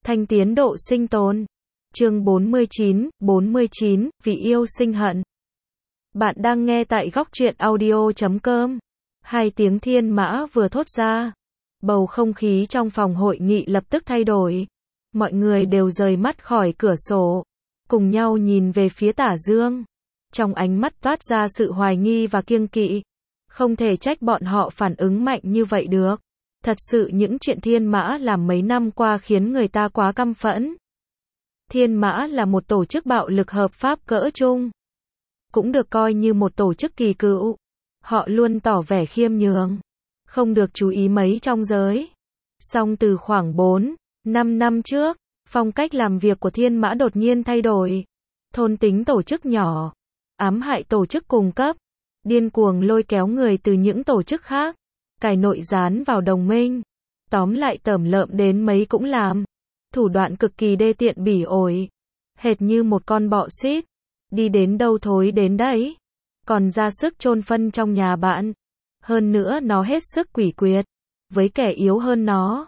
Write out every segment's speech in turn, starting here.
Thanh tiến độ sinh tồn. Chương 49, vì yêu sinh hận. Bạn đang nghe tại góc truyện audio.com. Hai tiếng thiên mã vừa thốt ra. Bầu không khí trong phòng hội nghị lập tức thay đổi. Mọi người đều rời mắt khỏi cửa sổ. Cùng nhau nhìn về phía Tả Dương. Trong ánh mắt toát ra sự hoài nghi và kiêng kỵ. Không thể trách bọn họ phản ứng mạnh như vậy được. Thật sự những chuyện Thiên Mã làm mấy năm qua khiến người ta quá căm phẫn. Thiên Mã là một tổ chức bạo lực hợp pháp cỡ trung. Cũng được coi như một tổ chức kỳ cựu. Họ luôn tỏ vẻ khiêm nhường. Không được chú ý mấy trong giới. Song từ khoảng 4-5 năm trước, phong cách làm việc của Thiên Mã đột nhiên thay đổi. Thôn tính tổ chức nhỏ. Ám hại tổ chức cùng cấp. Điên cuồng lôi kéo người từ những tổ chức khác. Cài nội gián vào đồng minh. Tóm lại tởm lợm đến mấy cũng làm. Thủ đoạn cực kỳ đê tiện bỉ ổi. Hệt như một con bọ xít. Đi đến đâu thối đến đấy. Còn ra sức chôn phân trong nhà bạn. Hơn nữa nó hết sức quỷ quyệt. Với kẻ yếu hơn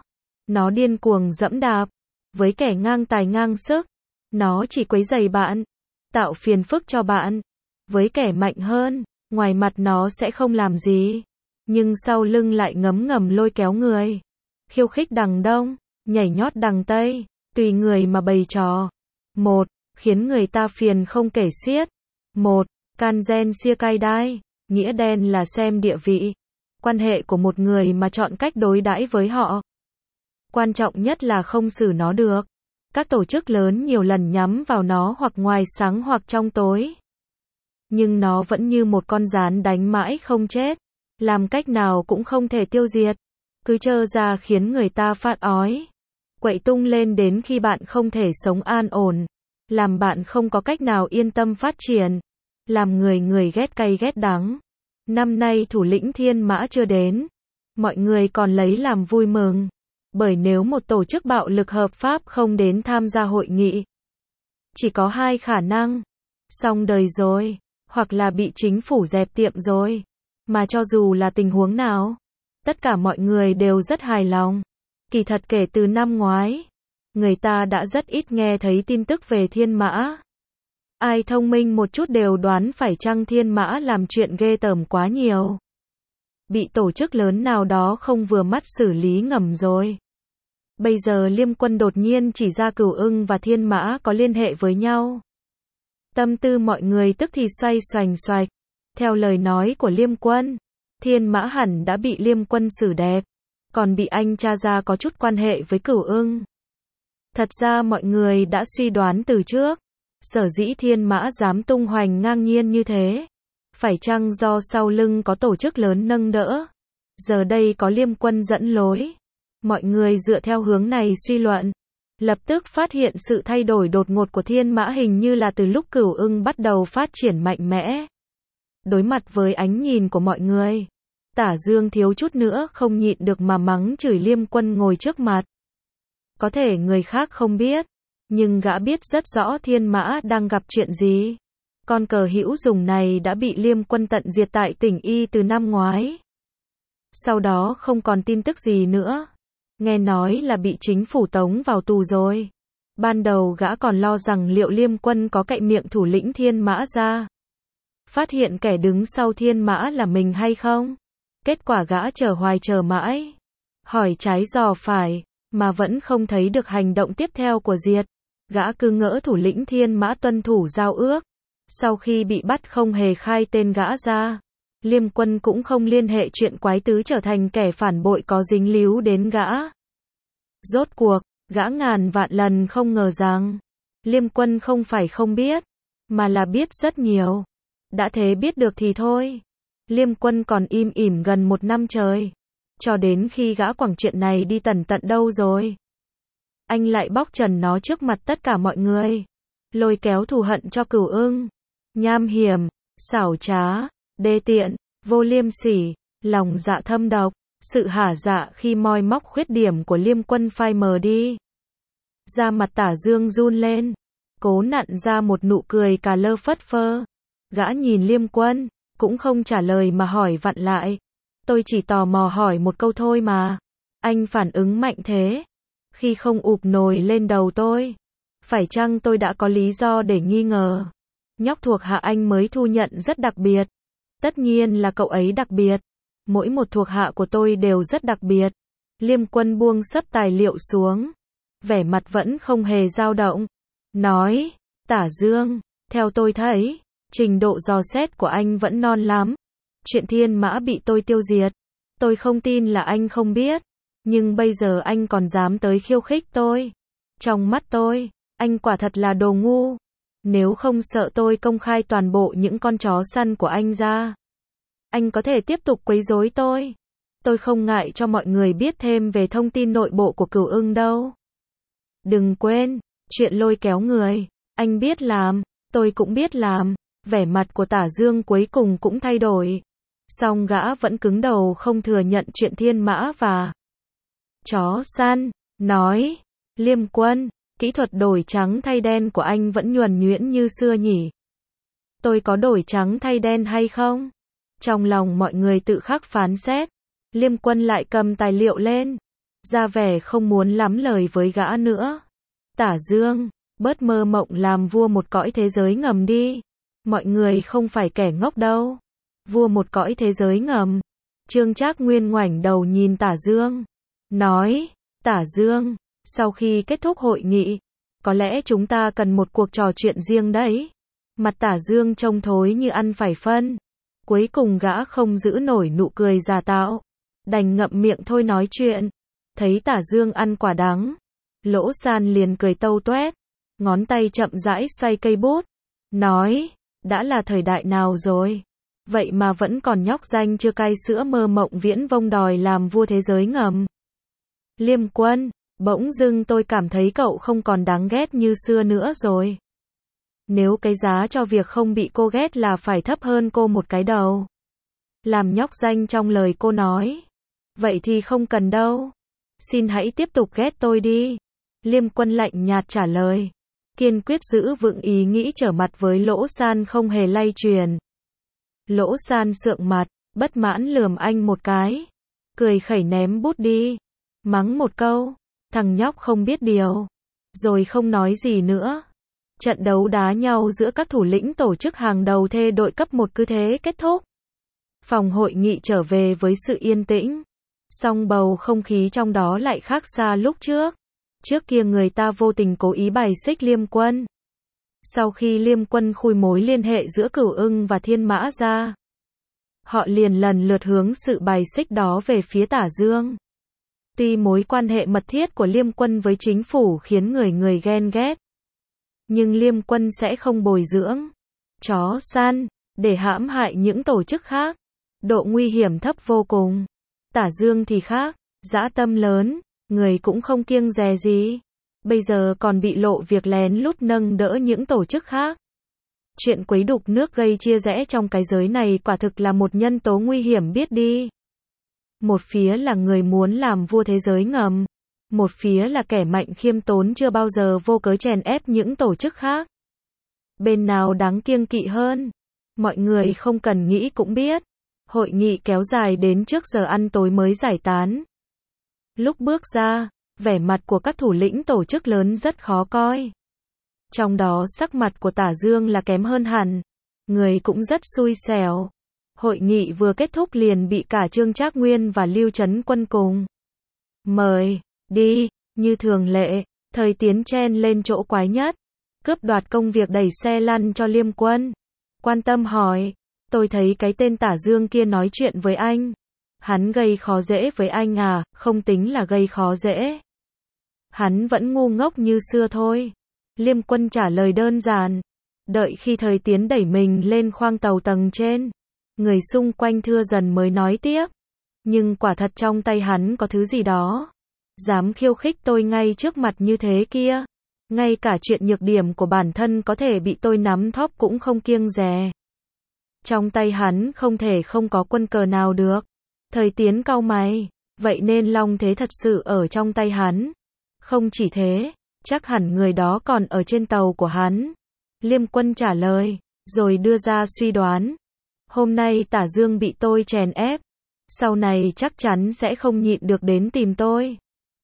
nó điên cuồng dẫm đạp. Với kẻ ngang tài ngang sức, nó chỉ quấy rầy bạn. Tạo phiền phức cho bạn. Với kẻ mạnh hơn, ngoài mặt nó sẽ không làm gì. Nhưng sau lưng lại ngấm ngầm lôi kéo người. Khiêu khích đằng đông, nhảy nhót đằng tây, tùy người mà bày trò. Một, khiến người ta phiền không kể xiết. Một, can gen sia cay đai, nghĩa đen là xem địa vị, quan hệ của một người mà chọn cách đối đãi với họ. Quan trọng nhất là không xử nó được. Các tổ chức lớn nhiều lần nhắm vào nó hoặc ngoài sáng hoặc trong tối. Nhưng nó vẫn như một con gián đánh mãi không chết. Làm cách nào cũng không thể tiêu diệt. Cứ trơ ra khiến người ta phát ói. Quậy tung lên đến khi bạn không thể sống an ổn. Làm bạn không có cách nào yên tâm phát triển. Làm người ghét cay ghét đắng. Năm nay thủ lĩnh Thiên Mã chưa đến. Mọi người còn lấy làm vui mừng. Bởi nếu một tổ chức bạo lực hợp pháp không đến tham gia hội nghị. Chỉ có hai khả năng. Xong đời rồi. Hoặc là bị chính phủ dẹp tiệm rồi. Mà cho dù là tình huống nào, tất cả mọi người đều rất hài lòng. Kỳ thật kể từ năm ngoái, người ta đã rất ít nghe thấy tin tức về Thiên Mã. Ai thông minh một chút đều đoán phải chăng Thiên Mã làm chuyện ghê tởm quá nhiều. Bị tổ chức lớn nào đó không vừa mắt xử lý ngầm rồi. Bây giờ Liêm Quân đột nhiên chỉ ra Cửu Ưng và Thiên Mã có liên hệ với nhau. Tâm tư mọi người tức thì xoay xoành xoạch. Theo lời nói của Liêm Quân, Thiên Mã hẳn đã bị Liêm Quân xử đẹp, còn bị anh tra ra có chút quan hệ với Cửu Ưng. Thật ra mọi người đã suy đoán từ trước, sở dĩ Thiên Mã dám tung hoành ngang nhiên như thế, phải chăng do sau lưng có tổ chức lớn nâng đỡ. Giờ đây có Liêm Quân dẫn lối, mọi người dựa theo hướng này suy luận, lập tức phát hiện sự thay đổi đột ngột của Thiên Mã hình như là từ lúc Cửu Ưng bắt đầu phát triển mạnh mẽ. Đối mặt với ánh nhìn của mọi người, Tả Dương thiếu chút nữa không nhịn được mà mắng chửi Liêm Quân ngồi trước mặt. Có thể người khác không biết, nhưng gã biết rất rõ Thiên Mã đang gặp chuyện gì. Con cờ hữu dùng này đã bị Liêm Quân tận diệt tại tỉnh Y từ năm ngoái. Sau đó không còn tin tức gì nữa. Nghe nói là bị chính phủ tống vào tù rồi. Ban đầu gã còn lo rằng liệu Liêm Quân có cậy miệng thủ lĩnh Thiên Mã ra. Phát hiện kẻ đứng sau Thiên Mã là mình hay không? Kết quả gã chờ hoài chờ mãi. Hỏi trái dò phải, mà vẫn không thấy được hành động tiếp theo của Diệt. Gã cứ ngỡ thủ lĩnh Thiên Mã tuân thủ giao ước. Sau khi bị bắt không hề khai tên gã ra. Liêm Quân cũng không liên hệ chuyện quái tứ trở thành kẻ phản bội có dính líu đến gã. Rốt cuộc, gã ngàn vạn lần không ngờ rằng Liêm Quân không phải không biết, mà là biết rất nhiều. Đã thế biết được thì thôi. Liêm Quân còn im ỉm gần 1 năm trời. Cho đến khi gã quẳng chuyện này đi tận đâu rồi. Anh lại bóc trần nó trước mặt tất cả mọi người. Lôi kéo thù hận cho Cửu Ưng. Nham hiểm, xảo trá, đê tiện, vô liêm sỉ, lòng dạ thâm độc. Sự hả dạ khi moi móc khuyết điểm của Liêm Quân phai mờ đi. Da mặt Tả Dương run lên. Cố nặn ra một nụ cười cà lơ phất phơ. Gã nhìn Liêm Quân, cũng không trả lời mà hỏi vặn lại. Tôi chỉ tò mò hỏi một câu thôi mà. Anh phản ứng mạnh thế. khi không ụp nổi lên đầu tôi. Phải chăng tôi đã có lý do để nghi ngờ? Nhóc thuộc hạ anh mới thu nhận rất đặc biệt. Tất nhiên là cậu ấy đặc biệt. Mỗi một thuộc hạ của tôi đều rất đặc biệt. Liêm Quân buông xấp tài liệu xuống. Vẻ mặt vẫn không hề dao động. Nói, Tả Dương, theo tôi thấy, trình độ dò xét của anh vẫn non lắm. Chuyện Thiên Mã bị tôi tiêu diệt. Tôi không tin là anh không biết. Nhưng bây giờ anh còn dám tới khiêu khích tôi. Trong mắt tôi, anh quả thật là đồ ngu. Nếu không sợ tôi công khai toàn bộ những con chó săn của anh ra, anh có thể tiếp tục quấy rối tôi. Tôi không ngại cho mọi người biết thêm về thông tin nội bộ của Cửu Ưng đâu. Đừng quên, chuyện lôi kéo người, anh biết làm, tôi cũng biết làm. Vẻ mặt của Tả Dương cuối cùng cũng thay đổi. Song gã vẫn cứng đầu không thừa nhận chuyện Thiên Mã và chó săn. Nói, Liêm Quân, kỹ thuật đổi trắng thay đen của anh vẫn nhuần nhuyễn như xưa nhỉ? Tôi có đổi trắng thay đen hay không? Trong lòng mọi người tự khắc phán xét. Liêm Quân lại cầm tài liệu lên, ra vẻ không muốn lắm lời với gã nữa. Tả Dương, bớt mơ mộng làm vua một cõi thế giới ngầm đi. Mọi người không phải kẻ ngốc đâu. Vua một cõi thế giới ngầm. Trương Trác Nguyên ngoảnh đầu nhìn Tả Dương. Nói, Tả Dương, sau khi kết thúc hội nghị, có lẽ chúng ta cần một cuộc trò chuyện riêng đấy. Mặt Tả Dương trông thối như ăn phải phân. Cuối cùng gã không giữ nổi nụ cười giả tạo. Đành ngậm miệng thôi nói chuyện. Thấy Tả Dương ăn quả đắng, Lỗ San liền cười tâu tuét. Ngón tay chậm rãi xoay cây bút. Nói, đã là thời đại nào rồi? Vậy mà vẫn còn nhóc danh chưa cai sữa mơ mộng viễn vông đòi làm vua thế giới ngầm. Liêm Quân, bỗng dưng tôi cảm thấy cậu không còn đáng ghét như xưa nữa rồi. Nếu cái giá cho việc không bị cô ghét là phải thấp hơn cô một cái đầu, làm nhóc danh trong lời cô nói, vậy thì không cần đâu. Xin hãy tiếp tục ghét tôi đi. Liêm Quân lạnh nhạt trả lời, kiên quyết giữ vững ý nghĩ trở mặt với Lỗ San không hề lay chuyển. Lỗ San sượng mặt, bất mãn lườm anh một cái, cười khẩy ném bút đi, mắng một câu, thằng nhóc không biết điều, rồi không nói gì nữa. Trận đấu đá nhau giữa các thủ lĩnh tổ chức hàng đầu thê đội cấp 1 cứ thế kết thúc. Phòng hội nghị trở về với sự yên tĩnh, song bầu không khí trong đó lại khác xa lúc trước. Trước kia người ta vô tình cố ý bài xích Liêm Quân. Sau khi Liêm Quân khui mối liên hệ giữa Cửu Ưng và Thiên Mã ra, họ liền lần lượt hướng sự bài xích đó về phía Tả Dương. Tuy mối quan hệ mật thiết của Liêm Quân với chính phủ khiến người ghen ghét, nhưng Liêm Quân sẽ không bồi dưỡng chó săn để hãm hại những tổ chức khác. Độ nguy hiểm thấp vô cùng. Tả Dương thì khác, dã tâm lớn, người cũng không kiêng dè gì. Bây giờ còn bị lộ việc lén lút nâng đỡ những tổ chức khác. Chuyện quấy đục nước gây chia rẽ trong cái giới này quả thực là một nhân tố nguy hiểm biết đi. Một phía là người muốn làm vua thế giới ngầm, một phía là kẻ mạnh khiêm tốn chưa bao giờ vô cớ chèn ép những tổ chức khác. Bên nào đáng kiêng kỵ hơn? Mọi người không cần nghĩ cũng biết. Hội nghị kéo dài đến trước giờ ăn tối mới giải tán. Lúc bước ra, vẻ mặt của các thủ lĩnh tổ chức lớn rất khó coi. Trong đó sắc mặt của Tả Dương là kém hơn hẳn. Người cũng rất xui xẻo. Hội nghị vừa kết thúc liền bị cả Trương Trác Nguyên và Lưu Trấn Quân cùng mời đi. Như thường lệ, Thời Tiến chen lên chỗ quái nhất, cướp đoạt công việc đẩy xe lăn cho Liêm Quân. Quan tâm hỏi, tôi thấy cái tên Tả Dương kia nói chuyện với anh. Hắn gây khó dễ với anh à? Không tính là gây khó dễ. Hắn vẫn ngu ngốc như xưa thôi. Liêm Quân trả lời đơn giản. Đợi khi Thời Tiến đẩy mình lên khoang tàu tầng trên, người xung quanh thưa dần mới nói tiếp. Nhưng quả thật trong tay hắn có thứ gì đó. Dám khiêu khích tôi ngay trước mặt như thế kia. Ngay cả chuyện nhược điểm của bản thân có thể bị tôi nắm thóp cũng không kiêng dè. Trong tay hắn không thể không có quân cờ nào được. Thời Tiến cau mày, vậy nên long thế thật sự ở trong tay hắn. Không chỉ thế, chắc hẳn người đó còn ở trên tàu của hắn. Liêm Quân trả lời, rồi đưa ra suy đoán. Hôm nay Tả Dương bị tôi chèn ép, sau này chắc chắn sẽ không nhịn được đến tìm tôi.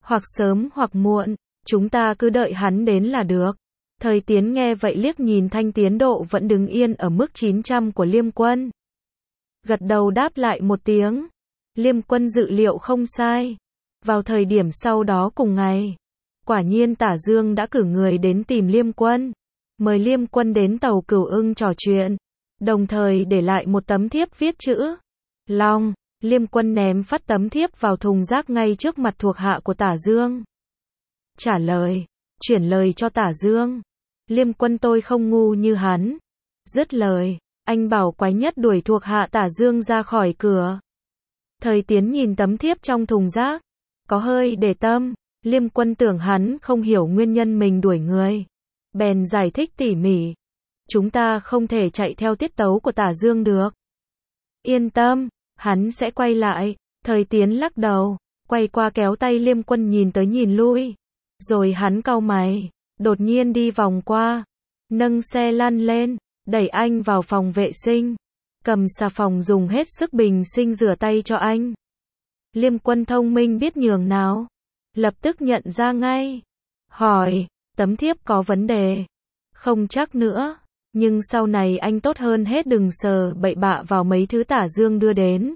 Hoặc sớm hoặc muộn, chúng ta cứ đợi hắn đến là được. Thời Tiến nghe vậy liếc nhìn Thanh Tiến Độ vẫn đứng yên ở mức 900 của Liêm Quân. Gật đầu đáp lại một tiếng. Liêm Quân dự liệu không sai. Vào thời điểm sau đó cùng ngày, quả nhiên Tả Dương đã cử người đến tìm Liêm Quân, mời Liêm Quân đến tàu Cửu Ưng trò chuyện, đồng thời để lại một tấm thiếp viết chữ Long. Liêm Quân ném phát tấm thiếp vào thùng rác ngay trước mặt thuộc hạ của Tả Dương. Trả lời, chuyển lời cho Tả Dương. Liêm Quân tôi không ngu như hắn. Dứt lời, anh bảo Quái Nhất đuổi thuộc hạ Tả Dương ra khỏi cửa. Thời Tiến nhìn tấm thiếp trong thùng rác, có hơi để tâm. Liêm Quân tưởng hắn không hiểu nguyên nhân mình đuổi người, bèn giải thích tỉ mỉ. Chúng ta không thể chạy theo tiết tấu của Tả Dương được. Yên tâm, hắn sẽ quay lại. Thời Tiến lắc đầu, quay qua kéo tay Liêm Quân nhìn tới nhìn lui. Rồi hắn cau mày, đột nhiên đi vòng qua, nâng xe lăn lên, đẩy anh vào phòng vệ sinh, cầm xà phòng dùng hết sức bình sinh rửa tay cho anh. Liêm Quân thông minh biết nhường nào, lập tức nhận ra ngay. Hỏi, tấm thiếp có vấn đề? Không chắc nữa, nhưng sau này anh tốt hơn hết đừng sờ bậy bạ vào mấy thứ Tả Dương đưa đến.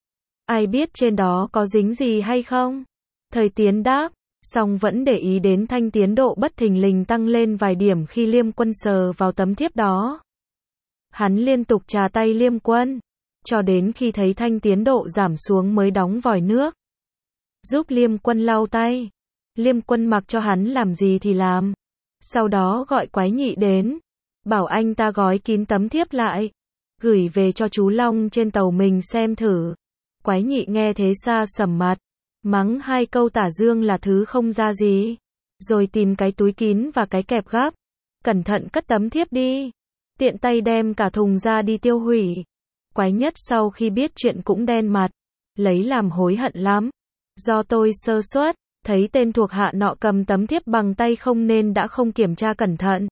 Ai biết trên đó có dính gì hay không? Thời Tiến đáp, song vẫn để ý đến Thanh Tiến Độ bất thình lình tăng lên vài điểm khi Liêm Quân sờ vào tấm thiếp đó. Hắn liên tục chà tay Liêm Quân, cho đến khi thấy Thanh Tiến Độ giảm xuống mới đóng vòi nước, giúp Liêm Quân lau tay. Liêm Quân mặc cho hắn làm gì thì làm. Sau đó gọi Quái Nhị đến, bảo anh ta gói kín tấm thiếp lại, gửi về cho chú Long trên tàu mình xem thử. Quái Nhị nghe thế sa sầm mặt, mắng hai câu Tả Dương là thứ không ra gì, rồi tìm cái túi kín và cái kẹp gấp, cẩn thận cất tấm thiếp đi, tiện tay đem cả thùng ra đi tiêu hủy. Quái Nhất sau khi biết chuyện cũng đen mặt, lấy làm hối hận lắm. Do tôi sơ suất, thấy tên thuộc hạ nọ cầm tấm thiếp bằng tay không nên đã không kiểm tra cẩn thận.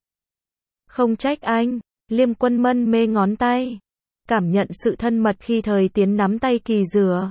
Không trách anh. Liêm Quân mân mê ngón tay, cảm nhận sự thân mật khi Thời Tiến nắm tay Kỳ Dừa.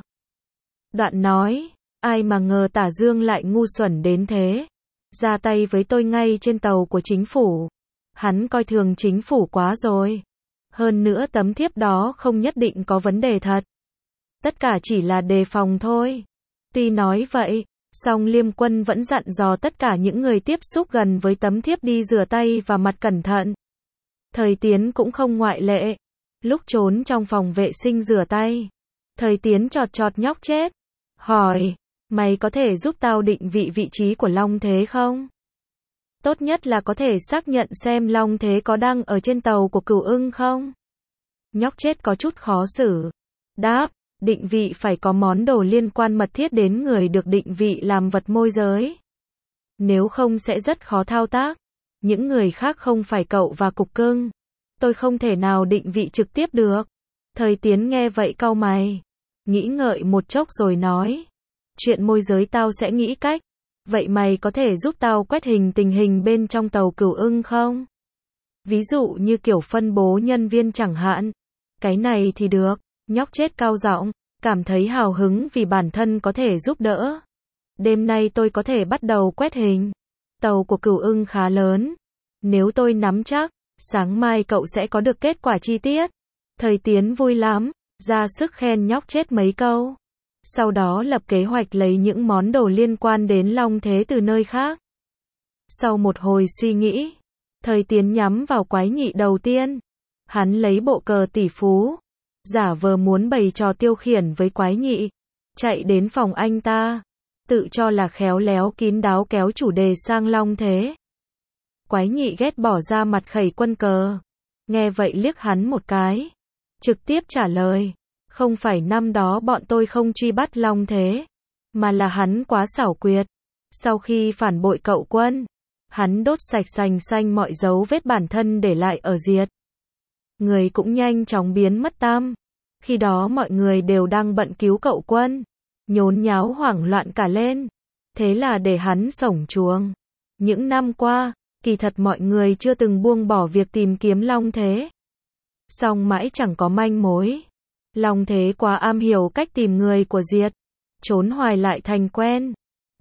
Đoạn nói, ai mà ngờ Tả Dương lại ngu xuẩn đến thế, ra tay với tôi ngay trên tàu của chính phủ. Hắn coi thường chính phủ quá rồi. Hơn nữa tấm thiếp đó không nhất định có vấn đề thật. Tất cả chỉ là đề phòng thôi. Tuy nói vậy, song Liêm Quân vẫn dặn dò tất cả những người tiếp xúc gần với tấm thiếp đi rửa tay và mặt cẩn thận. Thời Tiến cũng không ngoại lệ. Lúc trốn trong phòng vệ sinh rửa tay, Thời Tiến chọt chọt nhóc chết, hỏi, mày có thể giúp tao định vị vị trí của Long Thế không? Tốt nhất là có thể xác nhận xem Long Thế có đang ở trên tàu của Cửu Ưng không? Nhóc chết có chút khó xử. Đáp, định vị phải có món đồ liên quan mật thiết đến người được định vị làm vật môi giới. Nếu không sẽ rất khó thao tác. Những người khác không phải cậu và Cục Cưng. Tôi không thể nào định vị trực tiếp được. Thời Tiến nghe vậy cau mày, nghĩ ngợi một chốc rồi nói, chuyện môi giới tao sẽ nghĩ cách. Vậy mày có thể giúp tao quét hình tình hình bên trong tàu Cửu Ưng không? Ví dụ như kiểu phân bố nhân viên chẳng hạn. Cái này thì được. Nhóc chết cao giọng, cảm thấy hào hứng vì bản thân có thể giúp đỡ. Đêm nay tôi có thể bắt đầu quét hình. Tàu của Cửu Ưng khá lớn. Nếu tôi nắm chắc, sáng mai cậu sẽ có được kết quả chi tiết. Thời Tiến vui lắm, ra sức khen nhóc chết mấy câu. Sau đó lập kế hoạch lấy những món đồ liên quan đến Long Thế từ nơi khác. Sau một hồi suy nghĩ, Thời Tiến nhắm vào Quái Nhị đầu tiên. Hắn lấy bộ cờ tỷ phú, giả vờ muốn bày trò tiêu khiển với Quái Nhị, chạy đến phòng anh ta, tự cho là khéo léo kín đáo kéo chủ đề sang Long Thế. Quái Nhị ghét bỏ ra mặt khẩy quân cờ, nghe vậy liếc hắn một cái, trực tiếp trả lời, không phải năm đó bọn tôi không truy bắt Long Thế, mà là hắn quá xảo quyệt. Sau khi phản bội cậu Quân, hắn đốt sạch sành xanh mọi dấu vết bản thân để lại ở Diệt. Người cũng nhanh chóng biến mất tăm. Khi đó mọi người đều đang bận cứu cậu Quân, nhốn nháo hoảng loạn cả lên. Thế là để hắn sổng chuồng. Những năm qua, kỳ thật mọi người chưa từng buông bỏ việc tìm kiếm Long Thế. Song mãi chẳng có manh mối. Long Thế quá am hiểu cách tìm người của Diệt, trốn hoài lại thành quen.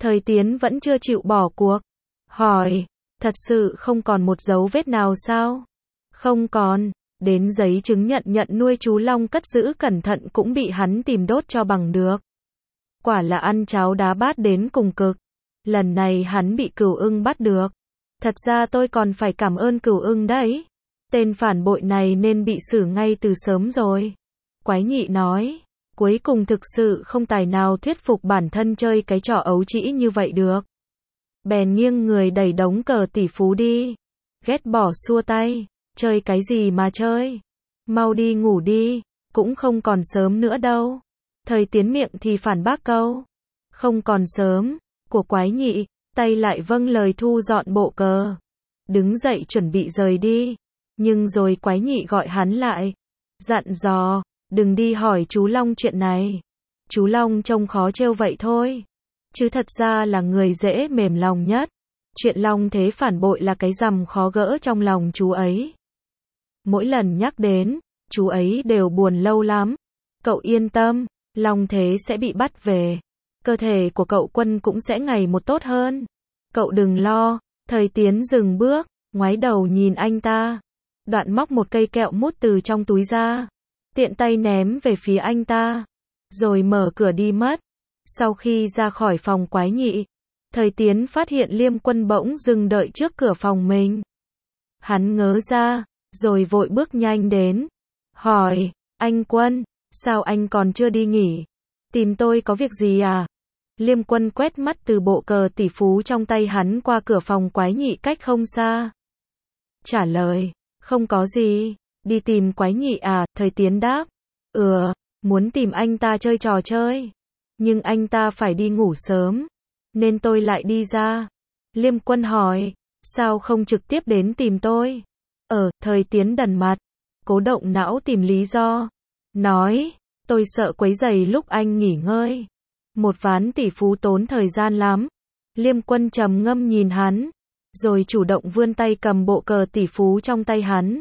Thời Tiến vẫn chưa chịu bỏ cuộc. Hỏi, thật sự không còn một dấu vết nào sao? Không còn, đến giấy chứng nhận nhận nuôi chú Long cất giữ cẩn thận cũng bị hắn tìm đốt cho bằng được. Quả là ăn cháo đá bát đến cùng cực. Lần này hắn bị Cửu Ưng bắt được. Thật ra tôi còn phải cảm ơn Cửu Ưng đấy. Tên phản bội này nên bị xử ngay từ sớm rồi. Quái nhị nói, cuối cùng thực sự không tài nào thuyết phục bản thân chơi cái trò ấu trĩ như vậy được. Bèn nghiêng người đẩy đống cờ tỷ phú đi. Ghét bỏ xua tay, chơi cái gì mà chơi. Mau đi ngủ đi, cũng không còn sớm nữa đâu. Thời Tiến miệng thì phản bác câu, không còn sớm, của quái nhị, tay lại vâng lời thu dọn bộ cờ. Đứng dậy chuẩn bị rời đi. Nhưng rồi quái nhị gọi hắn lại. Dặn dò, đừng đi hỏi chú Long chuyện này. Chú Long trông khó trêu vậy thôi. Chứ thật ra là người dễ mềm lòng nhất. Chuyện Long Thế phản bội là cái rằm khó gỡ trong lòng chú ấy. Mỗi lần nhắc đến, chú ấy đều buồn lâu lắm. Cậu yên tâm, Long Thế sẽ bị bắt về. Cơ thể của cậu Quân cũng sẽ ngày một tốt hơn. Cậu đừng lo. Thời Tiến dừng bước, ngoái đầu nhìn anh ta. Đoạn móc một cây kẹo mút từ trong túi ra. Tiện tay ném về phía anh ta. Rồi mở cửa đi mất. Sau khi ra khỏi phòng quái nhị, Thời Tiến phát hiện Liêm Quân bỗng dừng đợi trước cửa phòng mình. Hắn ngớ ra, rồi vội bước nhanh đến. Hỏi, anh Quân, sao anh còn chưa đi nghỉ? Tìm tôi có việc gì à? Liêm Quân quét mắt từ bộ cờ tỷ phú trong tay hắn qua cửa phòng quái nhị cách không xa. Trả lời, không có gì, đi tìm quái nhị à? Thời Tiến đáp, muốn tìm anh ta chơi trò chơi. Nhưng anh ta phải đi ngủ sớm, nên tôi lại đi ra. Liêm Quân hỏi, sao không trực tiếp đến tìm tôi? Thời Tiến đần mặt, cố động não tìm lý do. Nói, tôi sợ quấy rầy lúc anh nghỉ ngơi. Một ván tỷ phú tốn thời gian lắm. Liêm Quân trầm ngâm nhìn hắn, rồi chủ động vươn tay cầm bộ cờ tỷ phú trong tay hắn.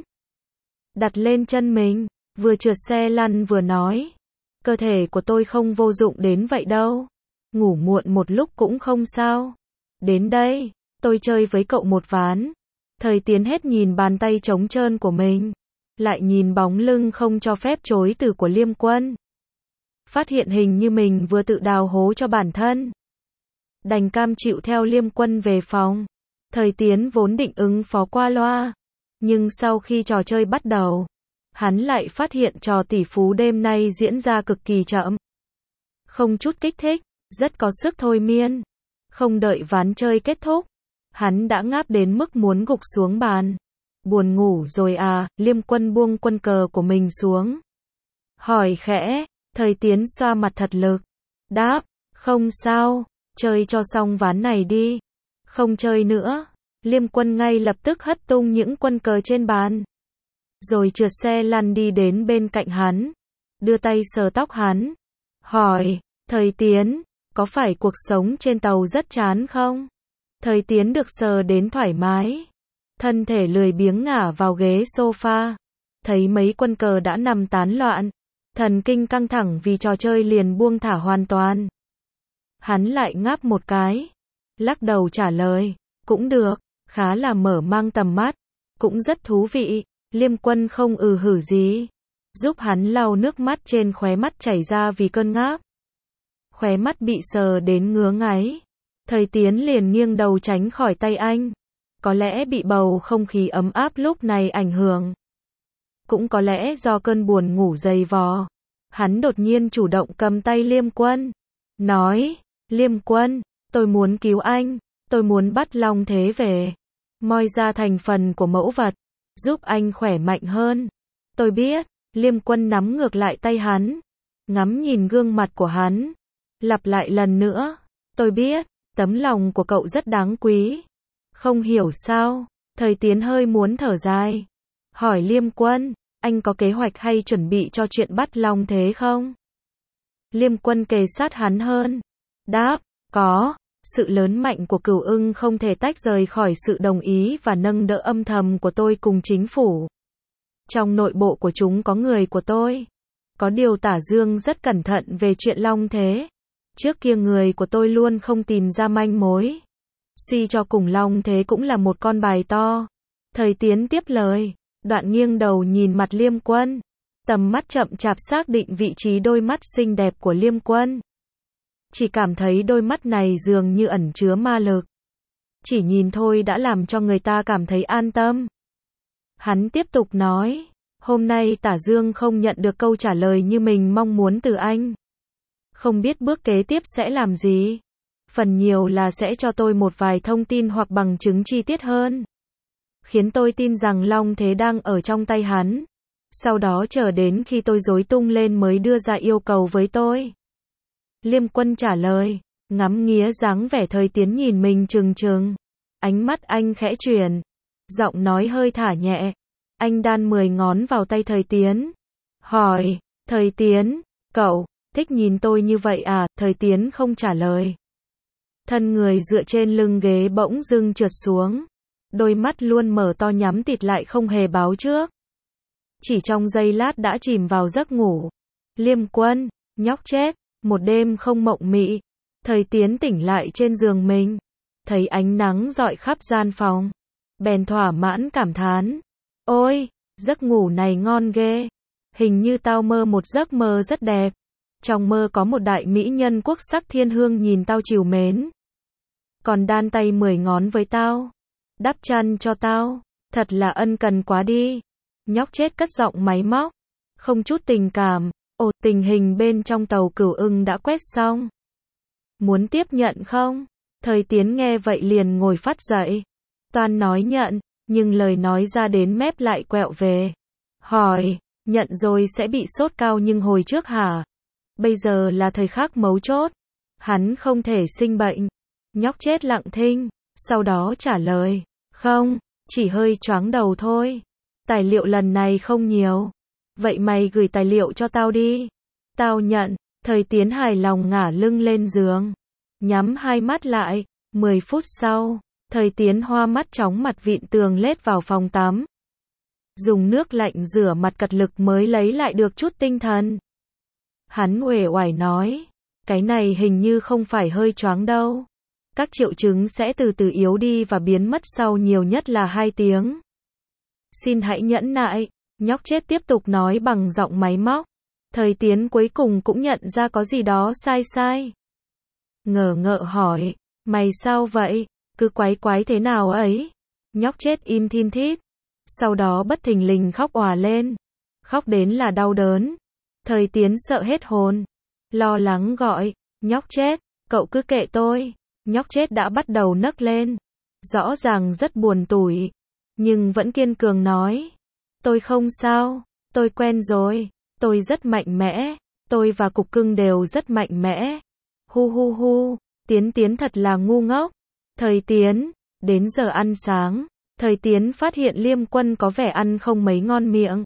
Đặt lên chân mình, vừa trượt xe lăn vừa nói. Cơ thể của tôi không vô dụng đến vậy đâu. Ngủ muộn một lúc cũng không sao. Đến đây, tôi chơi với cậu một ván. Thời Tiến hết nhìn bàn tay trống trơn của mình, lại nhìn bóng lưng không cho phép chối từ của Liêm Quân. Phát hiện hình như mình vừa tự đào hố cho bản thân. Đành cam chịu theo Liêm Quân về phòng. Thời Tiến vốn định ứng phó qua loa. Nhưng sau khi trò chơi bắt đầu, hắn lại phát hiện trò tỷ phú đêm nay diễn ra cực kỳ chậm. Không chút kích thích, rất có sức thôi miên. Không đợi ván chơi kết thúc, hắn đã ngáp đến mức muốn gục xuống bàn. Buồn ngủ rồi à? Liêm Quân buông quân cờ của mình xuống. Hỏi khẽ. Thời Tiến xoa mặt thật lực. Đáp, không sao, chơi cho xong ván này đi. Không chơi nữa. Liêm Quân ngay lập tức hất tung những quân cờ trên bàn. Rồi trượt xe lăn đi đến bên cạnh hắn. Đưa tay sờ tóc hắn. Hỏi, Thời Tiến, có phải cuộc sống trên tàu rất chán không? Thời Tiến được sờ đến thoải mái. Thân thể lười biếng ngả vào ghế sofa. Thấy mấy quân cờ đã nằm tán loạn. Thần kinh căng thẳng vì trò chơi liền buông thả hoàn toàn. Hắn lại ngáp một cái. Lắc đầu trả lời. Cũng được, khá là mở mang tầm mắt. Cũng rất thú vị. Liêm Quân không hử gì. Giúp hắn lau nước mắt trên khóe mắt chảy ra vì cơn ngáp. Khóe mắt bị sờ đến ngứa ngáy. Thời Tiến liền nghiêng đầu tránh khỏi tay anh. Có lẽ bị bầu không khí ấm áp lúc này ảnh hưởng. Cũng có lẽ do cơn buồn ngủ dày vò. Hắn đột nhiên chủ động cầm tay Liêm Quân. Nói, Liêm Quân, tôi muốn cứu anh. Tôi muốn bắt Long Thế về. Moi ra thành phần của mẫu vật. Giúp anh khỏe mạnh hơn. Tôi biết. Liêm Quân nắm ngược lại tay hắn. Ngắm nhìn gương mặt của hắn. Lặp lại lần nữa. Tôi biết. Tấm lòng của cậu rất đáng quý. Không hiểu sao. Thời Tiến hơi muốn thở dài. Hỏi Liêm Quân, anh có kế hoạch hay chuẩn bị cho chuyện bắt Long Thế không? Liêm Quân kề sát hắn hơn. Đáp, có. Sự lớn mạnh của Cửu Ưng không thể tách rời khỏi sự đồng ý và nâng đỡ âm thầm của tôi cùng chính phủ. Trong nội bộ của chúng có người của tôi. Có điều Tả Dương rất cẩn thận về chuyện Long Thế. Trước kia người của tôi luôn không tìm ra manh mối. Suy cho cùng Long Thế cũng là một con bài to. Thời Tiến tiếp lời, Đoạn nghiêng đầu nhìn mặt Liêm Quân. Tầm mắt chậm chạp xác định vị trí đôi mắt xinh đẹp của Liêm Quân. Chỉ cảm thấy đôi mắt này dường như ẩn chứa ma lực. Chỉ nhìn thôi đã làm cho người ta cảm thấy an tâm. Hắn tiếp tục nói, hôm nay Tả Dương không nhận được câu trả lời như mình mong muốn từ anh. Không biết bước kế tiếp sẽ làm gì. Phần nhiều là sẽ cho tôi một vài thông tin hoặc bằng chứng chi tiết hơn. Khiến tôi tin rằng Long Thế đang ở trong tay hắn. Sau đó chờ đến khi tôi rối tung lên mới đưa ra yêu cầu với tôi. Liêm Quân trả lời, ngắm nghía dáng vẻ Thời Tiến nhìn mình trừng trừng. Ánh mắt anh khẽ chuyển. Giọng nói hơi thả nhẹ. Anh đan 10 ngón vào tay Thời Tiến. Hỏi, Thời Tiến, cậu thích nhìn tôi như vậy à? Thời Tiến không trả lời. Thân người dựa trên lưng ghế bỗng dưng trượt xuống. Đôi mắt luôn mở to nhắm tịt lại không hề báo trước. Chỉ trong giây lát đã chìm vào giấc ngủ. Liêm Quân, nhóc chết, một đêm không mộng mị. Thời Tiến tỉnh lại trên giường mình. Thấy ánh nắng rọi khắp gian phòng. Bèn thỏa mãn cảm thán. Ôi, giấc ngủ này ngon ghê. Hình như tao mơ một giấc mơ rất đẹp. Trong mơ có một đại mỹ nhân quốc sắc thiên hương nhìn tao trìu mến. Còn đan tay 10 ngón với tao. Đắp chăn cho tao. Thật là ân cần quá đi. Nhóc chết cất giọng máy móc. Không chút tình cảm. Ồ, tình hình bên trong tàu Cửu Ưng đã quét xong. Muốn tiếp nhận không? Thời Tiến nghe vậy liền ngồi phắt dậy. Toan nói nhận, nhưng lời nói ra đến mép lại quẹo về. Hỏi, nhận rồi sẽ bị sốt cao nhưng hồi trước hả? Bây giờ là thời khắc mấu chốt. Hắn không thể sinh bệnh. Nhóc chết lặng thinh, sau đó trả lời. Không, chỉ hơi choáng đầu thôi. Tài liệu lần này không nhiều. Vậy mày gửi tài liệu cho tao đi. Tao nhận. Thời Tiến hài lòng ngả lưng lên giường. Nhắm hai mắt lại. 10 phút sau, Thời Tiến hoa mắt chóng mặt vịn tường lết vào phòng tắm. Dùng nước lạnh rửa mặt cật lực mới lấy lại được chút tinh thần. Hắn uể oải nói, cái này hình như không phải hơi choáng đâu. Các triệu chứng sẽ từ từ yếu đi và biến mất sau nhiều nhất là 2 tiếng. Xin hãy nhẫn nại, nhóc chết tiếp tục nói bằng giọng máy móc. Thời Tiến cuối cùng cũng nhận ra có gì đó sai sai. Ngờ ngợ hỏi, mày sao vậy, cứ quái quái thế nào ấy? Nhóc chết im thin thít. Sau đó bất thình lình khóc òa lên. Khóc đến là đau đớn. Thời Tiến sợ hết hồn. Lo lắng gọi, nhóc chết, cậu cứ kệ tôi. Nhóc chết đã bắt đầu nấc lên. Rõ ràng rất buồn tủi. Nhưng vẫn kiên cường nói. Tôi không sao, tôi quen rồi. Tôi rất mạnh mẽ. Tôi và Cục Cưng đều rất mạnh mẽ. Hu hu hu, Tiến thật là ngu ngốc. Thời Tiến, đến giờ ăn sáng. Thời Tiến phát hiện Liêm Quân có vẻ ăn không mấy ngon miệng.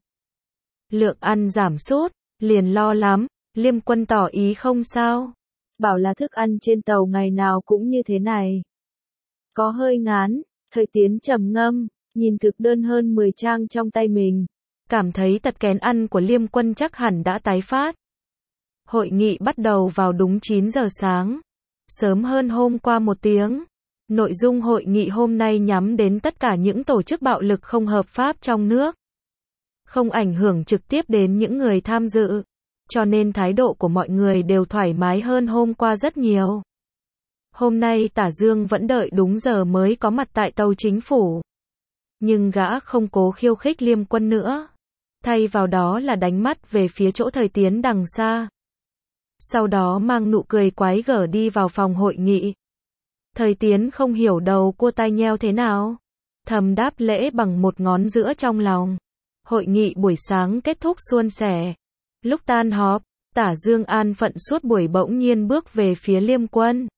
Lượng ăn giảm sút, liền lo lắm. Liêm Quân tỏ ý không sao. Bảo là thức ăn trên tàu ngày nào cũng như thế này. Có hơi ngán. Thời Tiến trầm ngâm, nhìn thực đơn hơn 10 trang trong tay mình. Cảm thấy tật kén ăn của Liêm Quân chắc hẳn đã tái phát. Hội nghị bắt đầu vào đúng 9 giờ sáng. Sớm hơn hôm qua 1 tiếng. Nội dung hội nghị hôm nay nhắm đến tất cả những tổ chức bạo lực không hợp pháp trong nước. Không ảnh hưởng trực tiếp đến những người tham dự. Cho nên thái độ của mọi người đều thoải mái hơn hôm qua rất nhiều. Hôm nay Tả Dương vẫn đợi đúng giờ mới có mặt tại tàu chính phủ. Nhưng gã không cố khiêu khích Liêm Quân nữa. Thay vào đó là đánh mắt về phía chỗ Thời Tiến đằng xa. Sau đó mang nụ cười quái gở đi vào phòng hội nghị. Thời Tiến không hiểu đầu cua tai nheo thế nào. Thầm đáp lễ bằng một ngón giữa trong lòng. Hội nghị buổi sáng kết thúc suôn sẻ. Lúc tan họp, Tả Dương an phận suốt buổi bỗng nhiên bước về phía Liêm Quân.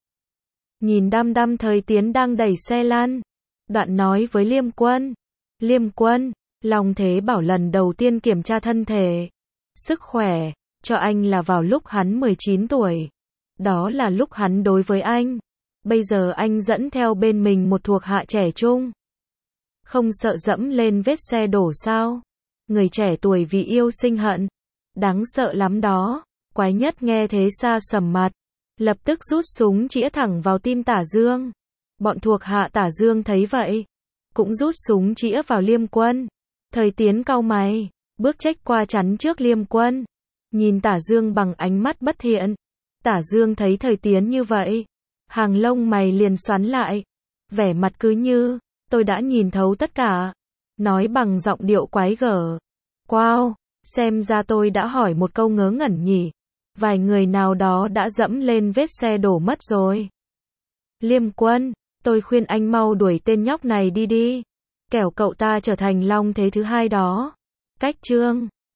Nhìn đăm đăm Thời Tiến đang đẩy xe lăn. Đoạn nói với Liêm Quân. Liêm Quân, Long Thế bảo lần đầu tiên kiểm tra thân thể. Sức khỏe, cho anh là vào lúc hắn 19 tuổi. Đó là lúc hắn đối với anh. Bây giờ anh dẫn theo bên mình một thuộc hạ trẻ trung. Không sợ dẫm lên vết xe đổ sao? Người trẻ tuổi vì yêu sinh hận. Đáng sợ lắm đó. Quái nhất nghe thế xa sầm mặt. lập tức rút súng chĩa thẳng vào tim Tả Dương. Bọn thuộc hạ Tả Dương thấy vậy, cũng rút súng chĩa vào Liêm Quân. Thời Tiến cau mày, bước chếch qua chắn trước Liêm Quân, nhìn Tả Dương bằng ánh mắt bất thiện. Tả Dương thấy Thời Tiến như vậy, hàng lông mày liền xoắn lại, vẻ mặt cứ như, tôi đã nhìn thấu tất cả, nói bằng giọng điệu quái gở. Wow, xem ra tôi đã hỏi một câu ngớ ngẩn nhỉ. Vài người nào đó đã dẫm lên vết xe đổ mất rồi. Liêm Quân, tôi khuyên anh mau đuổi tên nhóc này đi đi, kẻo cậu ta trở thành long thế thứ hai đó. Cách chương